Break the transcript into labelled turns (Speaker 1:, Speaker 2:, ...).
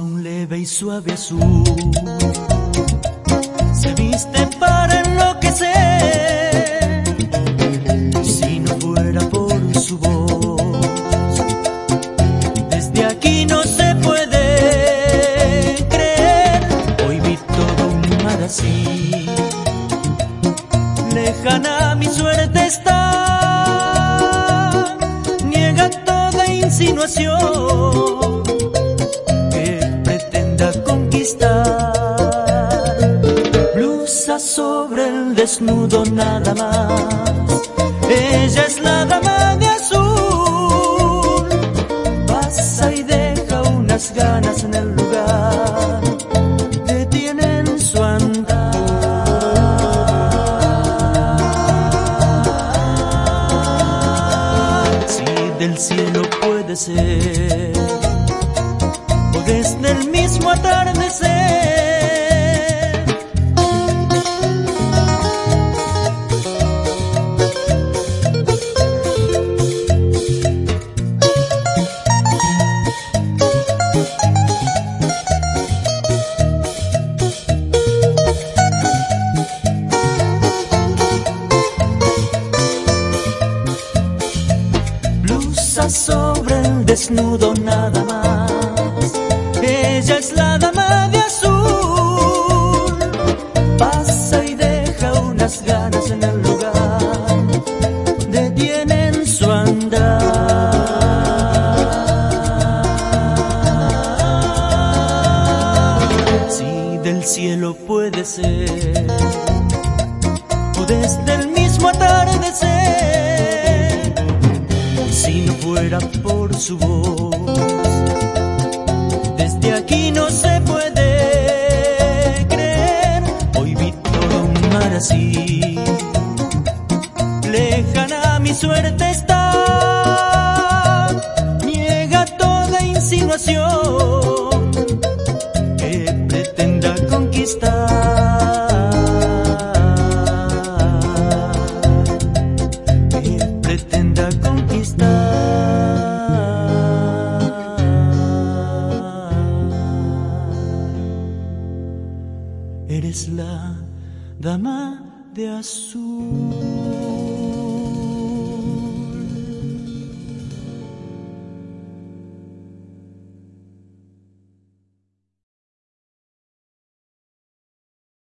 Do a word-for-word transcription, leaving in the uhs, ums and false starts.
Speaker 1: un leve y suave azul. Se viste para enloquecer, si no fuera por su voz. Desde aquí no se puede creer, hoy vi todo un mar así. Lejana mi suerte está, niega toda insinuación que pretenda conquistar. Blusa sobre el desnudo nada más, ella es la dama de azul. Pasa y deja unas ganas en el lugar, detienen su andar. Si del cielo puede ser, o desde el mismo atardecer. Sobre el desnudo nada más, ella es la dama de azul. Pasa y deja unas ganas en el lugar, detienen su andar. Si del cielo puede ser, o desde el mismo atardecer, si no fuera por su voz, desde aquí no se puede creer, hoy vi todo un mar así. Lejana mi suerte está, niega toda insinuación que pretenda conquistar. Que pretenda conquistar. Eres la dama de azul.